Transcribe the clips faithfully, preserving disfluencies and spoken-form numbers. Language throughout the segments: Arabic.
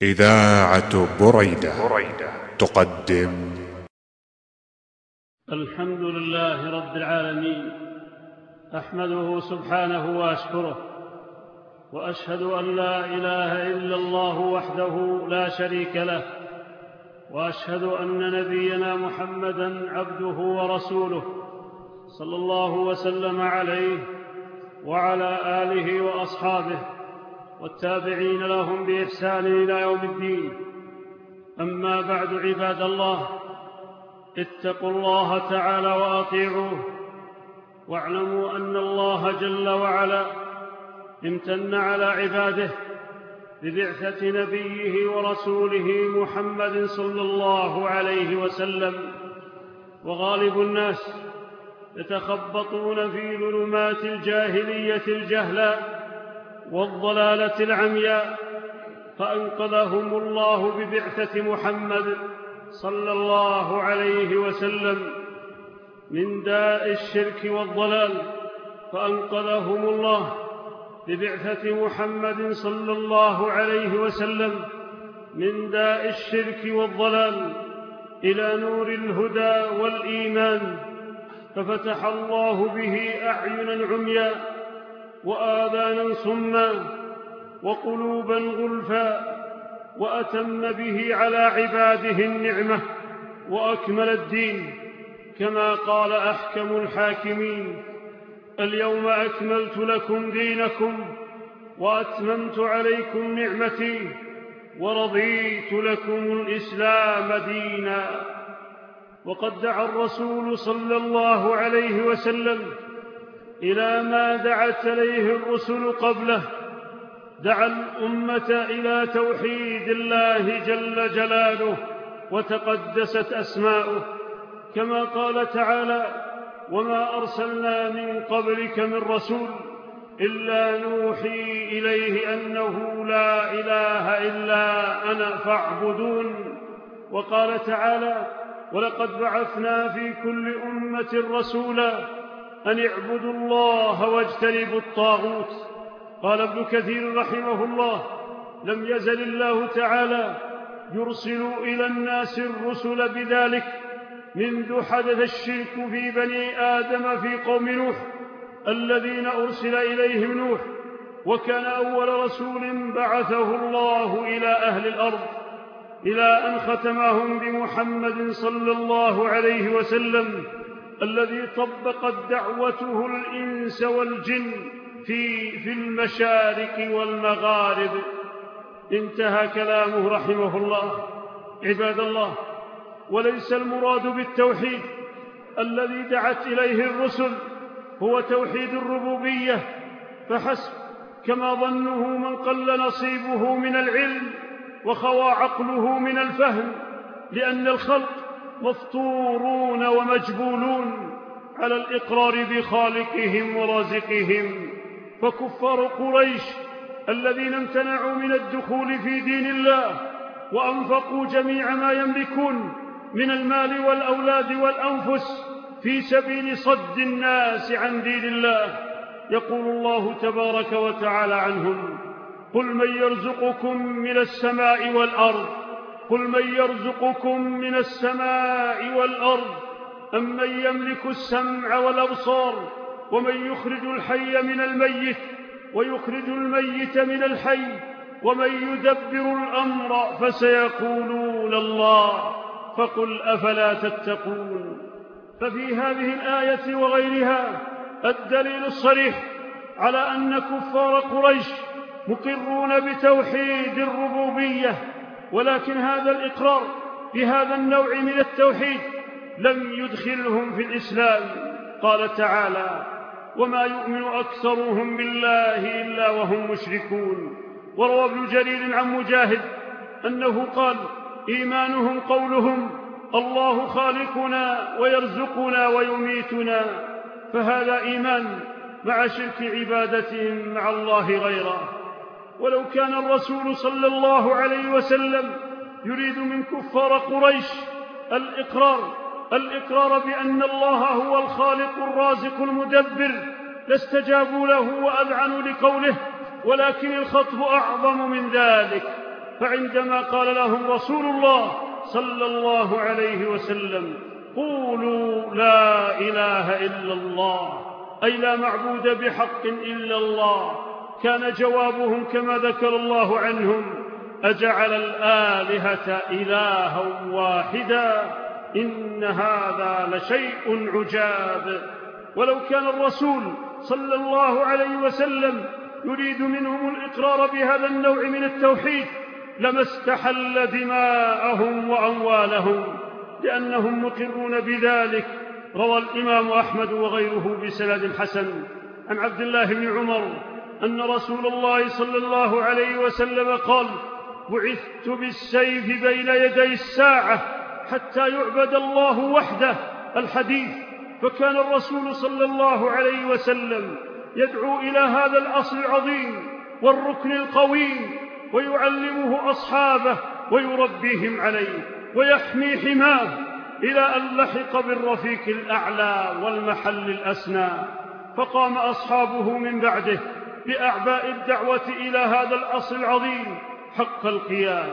إذاعة بريدة تقدم. الحمد لله رب العالمين، أحمده سبحانه وأشكره، وأشهد أن لا إله إلا الله وحده لا شريك له، وأشهد أن نبينا محمدًا عبده ورسوله صلى الله وسلم عليه وعلى آله وأصحابه والتابعين لهم بإحسان إلى يوم الدين. أما بعد، عباد الله، اتقوا الله تعالى وأطيعوه، واعلموا أن الله جل وعلا امتن على عباده ببعثة نبيه ورسوله محمد صلى الله عليه وسلم. وغالب الناس يتخبطون في ظلمات الجاهلية الجهلاء والضلالة العمياء، فأنقذهم الله ببعثة محمد صلى الله عليه وسلم من داء الشرك والضلال، فأنقذهم الله ببعثة محمد صلى الله عليه وسلم من داء الشرك والضلال إلى نور الهدى والإيمان، ففتح الله به أعينا عمياء وآذانا صما وقلوبا غلفا، وأتم به على عباده النعمة وأكمل الدين، كما قال أحكم الحاكمين: اليوم أكملت لكم دينكم وأتممت عليكم نعمتي ورضيت لكم الإسلام دينا. وقد دعا الرسول صلى الله عليه وسلم إلى ما دعت إليه الرسل قبله، دعا الأمة إلى توحيد الله جل جلاله وتقدست أسماؤه، كما قال تعالى: وما أرسلنا من قبلك من رسول إلا نوحي إليه أنه لا إله إلا أنا فاعبدون. وقال تعالى: ولقد بعثنا في كل أمة رسولا أن اعبدوا الله واجتنبوا الطاغوت. قال ابن كثير رحمه الله: لم يزل الله تعالى يرسل إلى الناس الرسل بذلك منذ حدث الشرك في بني آدم في قوم نوح الذين أرسل إليهم نوح، وكان أول رسول بعثه الله إلى أهل الأرض، إلى أن ختمهم بمحمد صلى الله عليه وسلم الذي طبقت دعوته الإنس والجن في في المشارق والمغارب. انتهى كلامه رحمه الله. عباد الله، وليس المراد بالتوحيد الذي دعت إليه الرسل هو توحيد الربوبية فحسب، كما ظنه من قل نصيبه من العلم وخوى عقله من الفهم، لأن الخلق مفطورون ومجبولون على الإقرار بخالقهم ورازقهم. فكفار قريش الذين امتنعوا من الدخول في دين الله وأنفقوا جميع ما يملكون من المال والأولاد والأنفس في سبيل صد الناس عن دين الله، يقول الله تبارك وتعالى عنهم: قل من يرزقكم من السماء والأرض قل من يرزقكم من السماء والأرض أم من يملك السمع والأبصار ومن يخرج الحي من الميت ويخرج الميت من الحي ومن يدبر الأمر فسيقولون الله فقل أفلا تتقون. ففي هذه الآية وغيرها الدليل الصريح على أن كفار قريش مقرون بتوحيد الربوبية، ولكن هذا الإقرار بهذا النوع من التوحيد لم يدخلهم في الإسلام. قال تعالى: وما يؤمن أكثرهم بالله إلا وهم مشركون. وروى ابن جرير عن مجاهد أنه قال: إيمانهم قولهم الله خالقنا ويرزقنا ويميتنا، فهذا إيمان مع شرك عبادتهم مع الله غيره. ولو كان الرسول صلى الله عليه وسلم يريد من كفار قريش الإقرار الإقرار بأن الله هو الخالق الرازق المدبر لاستجابوا له وأذعنوا لقوله، ولكن الخطب أعظم من ذلك، فعندما قال لهم رسول الله صلى الله عليه وسلم: قولوا لا إله إلا الله، أي لا معبود بحق إلا الله، كان جوابهم كما ذكر الله عنهم: أجعل الآلهة إلها واحدا إن هذا لشيء عجاب. ولو كان الرسول صلى الله عليه وسلم يريد منهم الإقرار بهذا النوع من التوحيد لما استحل دماءهم وأموالهم، لأنهم مقرون بذلك. روى الإمام أحمد وغيره بسند حسن عن عبد الله بن عمر أن رسول الله صلى الله عليه وسلم قال: بعثت بالسيف بين يدي الساعة حتى يعبد الله وحده. الحديث. فكان الرسول صلى الله عليه وسلم يدعو إلى هذا الأصل العظيم والركن القويم، ويعلمه أصحابه ويربيهم عليه ويحمي حماه إلى أن لحق بالرفيق الأعلى والمحل الأسنى. فقام أصحابه من بعده بأعباء الدعوة إلى هذا الأصل العظيم حق القيام،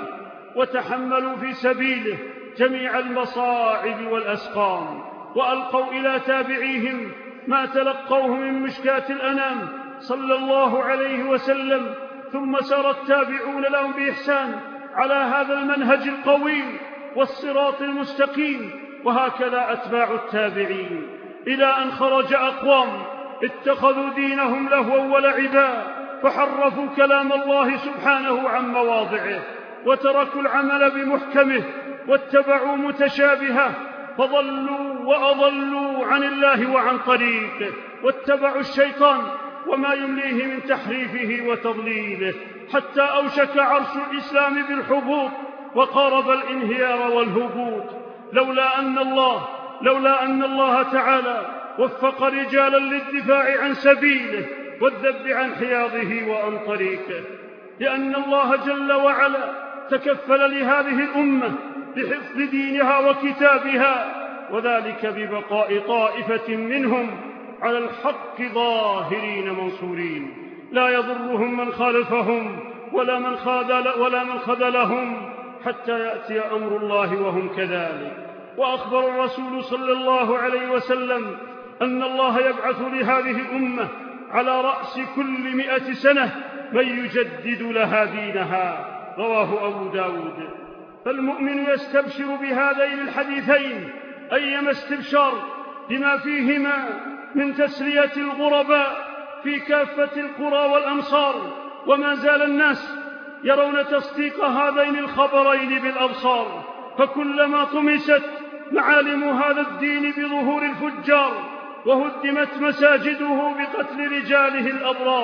وتحملوا في سبيله جميع المصاعب والأسقام، وألقوا إلى تابعيهم ما تلقوه من مشكاة الأنام صلى الله عليه وسلم. ثم سار التابعون لهم بإحسان على هذا المنهج القويم والصراط المستقيم، وهكذا أتباع التابعين، إلى أن خرج أقوام اتخذوا دينهم لهوا ولعبا، فحرفوا كلام الله سبحانه عن مواضعه، وتركوا العمل بمحكمه واتبعوا متشابهه، فضلوا وأضلوا عن الله وعن طريقه، واتبعوا الشيطان وما يمليه من تحريفه وتضليله، حتى أوشك عرش الإسلام بالحبوط وقارب الانهيار والهبوط، لولا أن الله لولا أن الله تعالى وفق رجالا للدفاع عن سبيله والذب عن حياضه وعن طريقه، لأن الله جل وعلا تكفل لهذه الأمة بحفظ دينها وكتابها، وذلك ببقاء طائفة منهم على الحق ظاهرين منصورين، لا يضرهم من خالفهم ولا من خذل ولا من خذلهم حتى يأتي أمر الله وهم كذلك. وأخبر الرسول صلى الله عليه وسلم أن الله يبعث لهذه الأمة على رأس كل مئة سنة من يجدد لها دينها. رواه أبو داود. فالمؤمن يستبشر بهذين الحديثين أيما استبشار بما فيهما من تسلية الغرباء في كافة القرى والأمصار، وما زال الناس يرون تصديق هذين الخبرين بالأبصار، فكلما طمست معالم هذا الدين بظهور الفجار وهدمت مساجده بقتل رجاله الأبرار،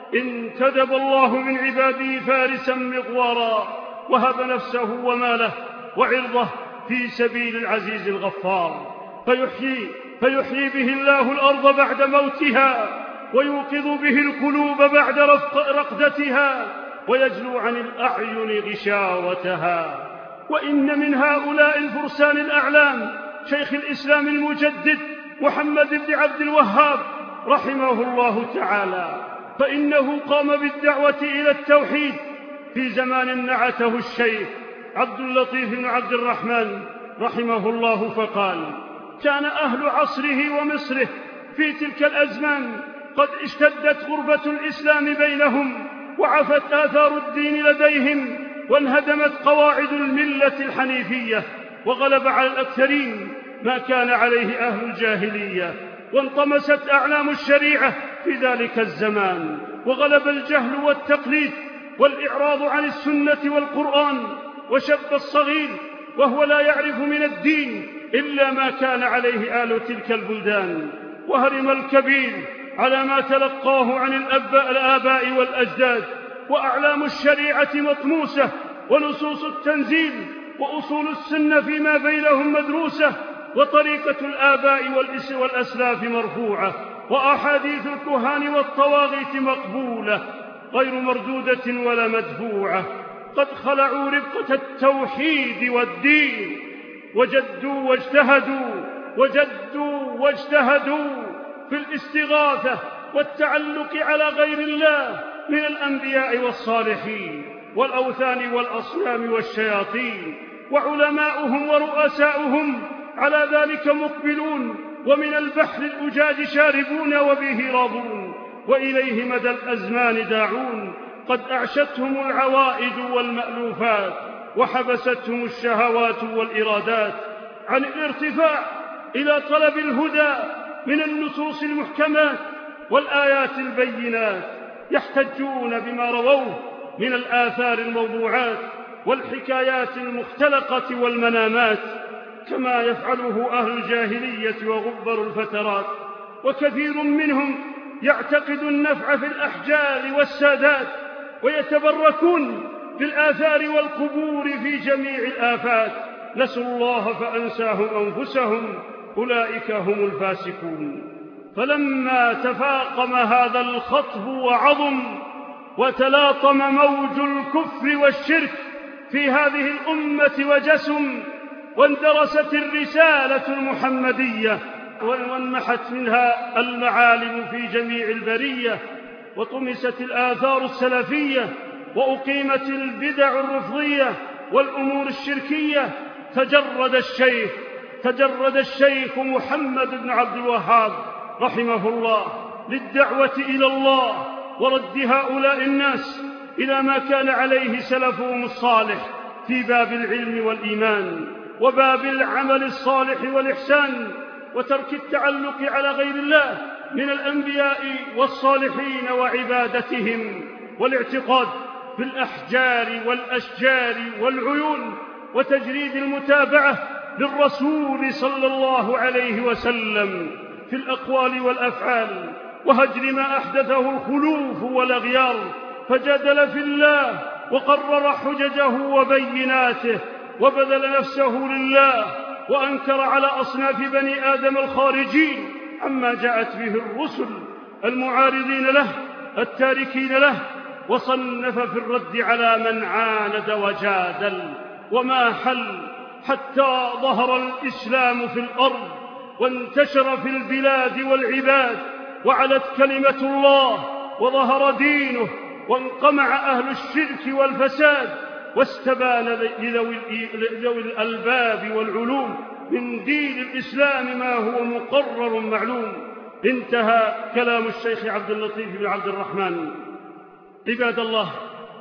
انتدب الله من عباده فارسا مغوارا وهب نفسه وماله وعرضه في سبيل العزيز الغفار، فيحيي, فيحيي به الله الأرض بعد موتها، ويوقظ به القلوب بعد رقدتها، ويجلو عن الأعين غشاوتها. وإن من هؤلاء الفرسان الأعلام شيخ الإسلام المجدد محمد بن عبد الوهاب رحمه الله تعالى، فإنه قام بالدعوة إلى التوحيد في زمان نعته الشيخ عبد اللطيف بن عبد الرحمن رحمه الله، فقال: كان أهل عصره ومصره في تلك الأزمان قد اشتدت غربة الإسلام بينهم، وعفت آثار الدين لديهم، وانهدمت قواعد الملة الحنيفية، وغلب على الأكثرين ما كان عليه أهل الجاهلية، وانطمست أعلام الشريعة في ذلك الزمان، وغلب الجهل والتقليد والإعراض عن السنة والقرآن، وشب الصغير وهو لا يعرف من الدين إلا ما كان عليه آل تلك البلدان، وهرم الكبير على ما تلقاه عن الآباء والأجداد، وأعلام الشريعة مطموسة، ونصوص التنزيل وأصول السنة فيما بينهم مدروسة، وطريقة الآباء والأسلاف مرفوعة، وأحاديث الكهان والطواغيت مقبولة غير مردودة ولا مدفوعة. قد خلعوا ربقة التوحيد والدين، وجدوا واجتهدوا وجدوا واجتهدوا في الاستغاثة والتعلق على غير الله من الأنبياء والصالحين، والأوثان والأصنام والشياطين، وعلماؤهم ورؤساؤهم على ذلك مقبلون، ومن البحر الأجاج شاربون وبه راضون، وإليه مدى الأزمان داعون. قد أعشتهم العوائد والمألوفات، وحبستهم الشهوات والإرادات عن الارتفاع إلى طلب الهدى من النصوص المحكمات والآيات البينات، يحتجون بما رووه من الآثار الموضوعات والحكايات المختلقة والمنامات، كما يفعله أهل الجاهلية وغبر الفترات. وكثير منهم يعتقد النفع في الأحجار والسادات، ويتبركون بالآثار والقبور في جميع الآفات. نسوا الله فأنساهم أنفسهم، أولئك هم الفاسقون. فلما تفاقم هذا الخطب وعظم، وتلاطم موج الكفر والشرك في هذه الأمة وجسم، واندرست الرسالة المحمدية، وانمحت منها المعالم في جميع البرية، وطمست الآثار السلفية، وأقيمت البدع الرفضية والأمور الشركية، تجرد الشيخ تجرد الشيخ محمد بن عبد الوهاب رحمه الله للدعوة إلى الله ورد هؤلاء الناس إلى ما كان عليه سلفهم الصالح في باب العلم والإيمان وباب العمل الصالح والإحسان، وترك التعلق على غير الله من الأنبياء والصالحين وعبادتهم، والاعتقاد في الأحجار والأشجار والعيون، وتجريد المتابعة للرسول صلى الله عليه وسلم في الأقوال والأفعال، وهجر ما أحدثه الخلوف والأغيار، فجادل في الله وقرر حججه وبيناته، وبذل نفسه لله، وأنكر على أصناف بني آدم الخارجين عما جاءت به الرسل المعارضين له التاركين له، وصنف في الرد على من عاند وجادل، وما حل حتى ظهر الإسلام في الأرض وانتشر في البلاد والعباد، وعلت كلمة الله وظهر دينه، وانقمع أهل الشرك والفساد، واستبان لذوي الألباب والعلوم من دين الإسلام ما هو مقرر معلوم. انتهى كلام الشيخ عبد اللطيف بن عبد الرحمن. عباد الله،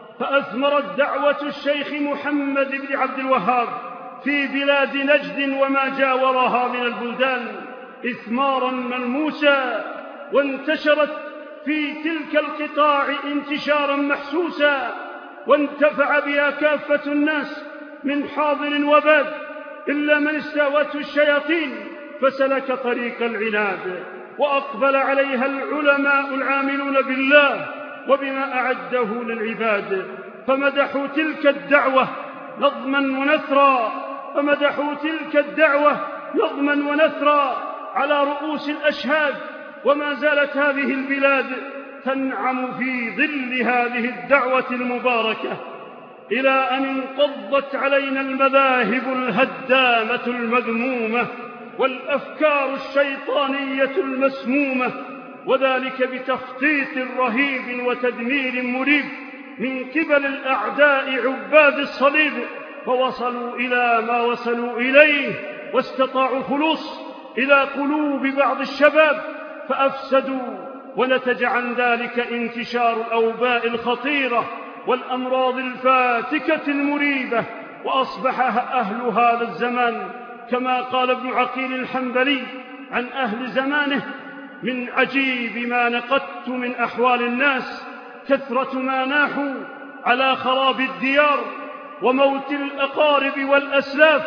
فأثمرت دعوة الشيخ محمد بن عبد الوهاب في بلاد نجد وما جاورها من البلدان إثمارا ملموسا، وانتشرت في تلك القطاع انتشارا محسوسا، وانتفع بها كافة الناس من حاضر وباد، إلا من استهوته الشياطين فسلك طريق العناد، وأقبل عليها العلماء العاملون بالله وبما أعده للعباد، فمدحوا تلك الدعوة نظما ونثرا فمدحوا تلك الدعوة نظما ونثرا على رؤوس الأشهاد. وما زالت هذه البلاد تنعم في ظل هذه الدعوة المباركة، إلى أن انقضت علينا المذاهب الهدامة المذمومة والأفكار الشيطانية المسمومة، وذلك بتخطيط رهيب وتدمير مريب من قبل الأعداء عباد الصليب، فوصلوا إلى ما وصلوا إليه، واستطاعوا خلوص إلى قلوب بعض الشباب فأفسدوا، ونتج عن ذلك انتشار الأوباء الخطيرة والأمراض الفاتكة المريبة. وأصبح أهل هذا الزمان كما قال ابن عقيل الحنبلي عن أهل زمانه: من عجيب ما نقدت من أحوال الناس كثرة ما ناحوا على خراب الديار وموت الأقارب والأسلاف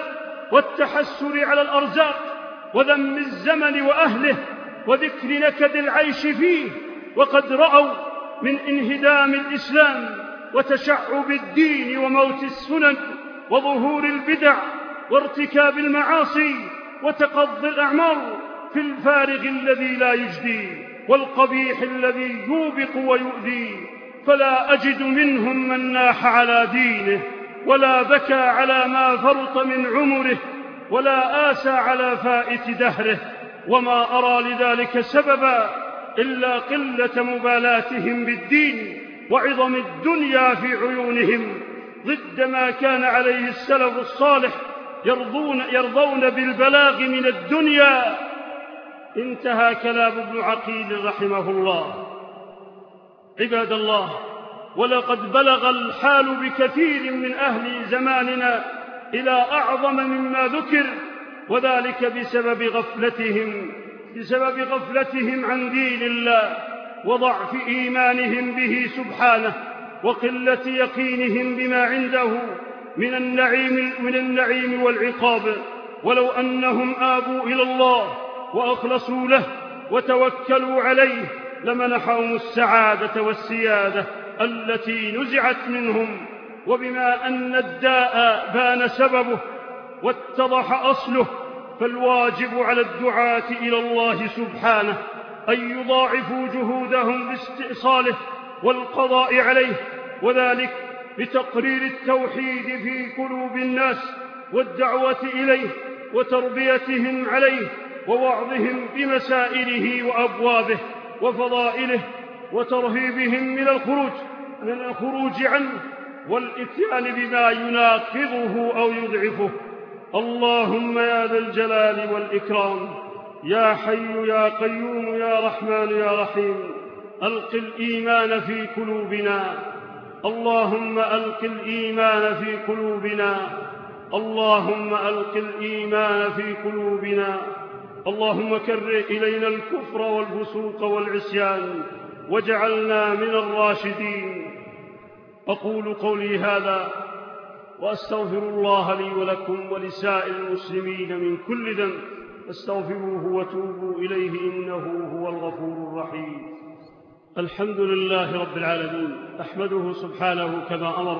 والتحسر على الأرزاق وذم الزمن وأهله وذكر نكد العيش فيه، وقد رأوا من انهدام الإسلام وتشعب الدين وموت السنن وظهور البدع وارتكاب المعاصي وتقضي الأعمار في الفارغ الذي لا يجدي والقبيح الذي يوبق ويؤذي، فلا أجد منهم من ناح على دينه ولا بكى على ما فرط من عمره ولا آسى على فائت دهره، وما أرى لذلك سببا إلا قلة مبالاتهم بالدين وعظم الدنيا في عيونهم، ضد ما كان عليه السلف الصالح يرضون, يرضون بالبلاغ من الدنيا. انتهى كلام ابن عقيل رحمه الله. عباد الله، ولقد بلغ الحال بكثير من أهل زماننا إلى أعظم مما ذكر، وذلك بسبب غفلتهم بسبب غفلتهم عن دين الله، وضعف إيمانهم به سبحانه، وقلة يقينهم بما عنده من النعيم, من النعيم والعقاب. ولو أنهم آبوا إلى الله وأخلصوا له وتوكلوا عليه لمنحهم السعادة والسيادة التي نزعت منهم. وبما أن الداء بان سببه واتضح أصله، فالواجب على الدعاة إلى الله سبحانه أن يضاعفوا جهودهم باستئصاله والقضاء عليه، وذلك بتقرير التوحيد في قلوب الناس والدعوة إليه وتربيتهم عليه ووعظهم بمسائله وأبوابه وفضائله، وترهيبهم من الخروج من الخروج عنه والإتيان بما يناقضه أو يضعفه. اللهم يا ذا الجلال والإكرام، يا حي يا قيوم يا رحمن يا رحيم، ألق الإيمان في قلوبنا. اللهم ألق الإيمان في قلوبنا اللهم ألق الإيمان في قلوبنا اللهم كره إلينا الكفر والفسوق والعصيان واجعلنا من الراشدين. أقول قولي هذا وأستغفر الله لي ولكم ولسائر المسلمين من كل ذنب، فاستغفروه وتوبوا إليه إنه هو الغفور الرحيم. الحمد لله رب العالمين، أحمده سبحانه كما أمر،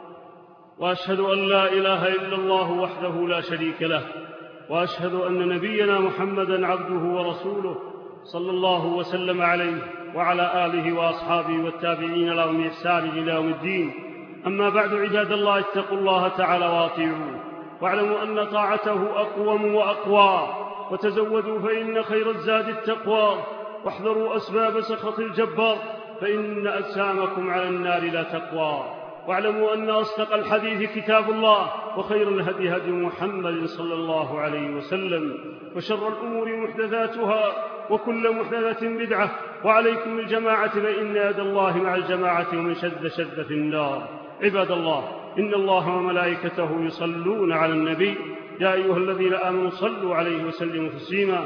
وأشهد أن لا إله إلا الله وحده لا شريك له، وأشهد أن نبينا محمدًا عبده ورسوله صلى الله وسلم عليه وعلى آله وأصحابه والتابعين لهم بإحسان إلى يوم الدين. أما بعد، عباد الله، اتقوا الله تعالى وأطيعوه، واعلموا أن طاعته أقوم وأقوى، وتزودوا فإن خير الزاد التقوى، واحذروا أسباب سخط الجبار فإن أجسامكم على النار لا تقوى. واعلموا أن أصدق الحديث كتاب الله، وخير الهدي هدي محمد صلى الله عليه وسلم، وشر الأمور محدثاتها، وكل محدثة بدعة، وعليكم الجماعة فإن يد الله مع الجماعة ومن شد شد في النار. عباد الله، إن الله وملائكته يصلون على النبي، يا أيها الذين آمنوا صلوا عليه وسلموا تسليما.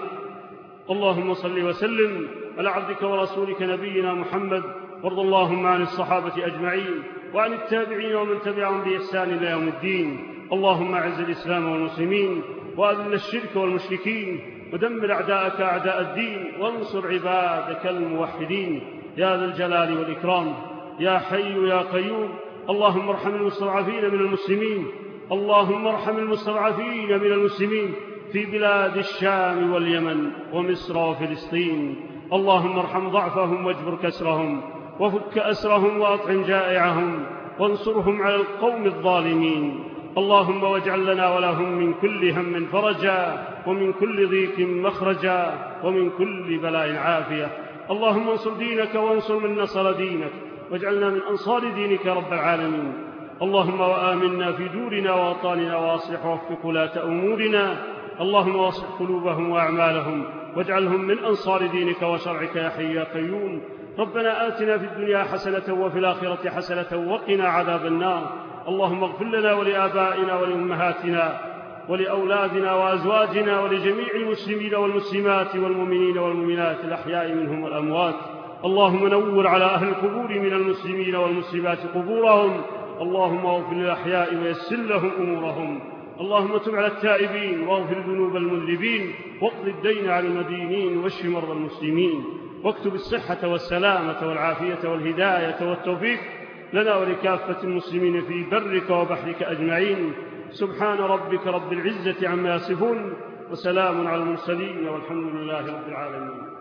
اللهم صل وسلم على عبدك ورسولك نبينا محمد، وارض اللهم عن الصحابة أجمعين وعن التابعين ومن تبعهم بإحسان إلى يوم الدين. اللهم أعز الإسلام والمسلمين، وأذل الشرك والمشركين، ودمر أعداءك أعداء الدين، وانصر عبادك الموحدين يا ذا الجلال والإكرام. يا حي يا قيوم، اللهم ارحم المستضعفين من المسلمين اللهم ارحم المستضعفين من المسلمين في بلاد الشام واليمن ومصر وفلسطين. اللهم ارحم ضعفهم واجبر كسرهم، وفك أسرهم وأطعم جائعهم، وانصرهم على القوم الظالمين. اللهم واجعل لنا ولهم من كل هم فرجا، ومن كل ضيق مخرجا، ومن كل بلاء عافية. اللهم انصر دينك وانصر من نصر دينك، واجعلنا من أنصار دينك رب العالمين. اللهم وآمنا في دورنا وأوطاننا، وأصلح وفق ولاة أمورنا. اللهم واصلح قلوبهم وأعمالهم، واجعلهم من أنصار دينك وشرعك يا حي يا قيوم. ربنا آتنا في الدنيا حسنة وفي الآخرة حسنة وقنا عذاب النار. اللهم اغفر لنا ولآبائنا ولأمهاتنا ولأولادنا وأزواجنا ولجميع المسلمين والمسلمات والمؤمنين والمؤمنات الأحياء منهم والأموات. اللهم نور على أهل القبور من المسلمين والمسلمات قبورهم. اللهم اغفر للأحياء ويسر لهم أمورهم. اللهم تب على التائبين واغفر ذنوب المذنبين، واقض الدين على المدينين، واشف مرضى المسلمين، واكتب الصحة والسلامة والعافية والهداية والتوفيق لنا ولكافة المسلمين في برك وبحرك أجمعين. سبحان ربك رب العزة عما يصفون، وسلام على المرسلين، والحمد لله رب العالمين.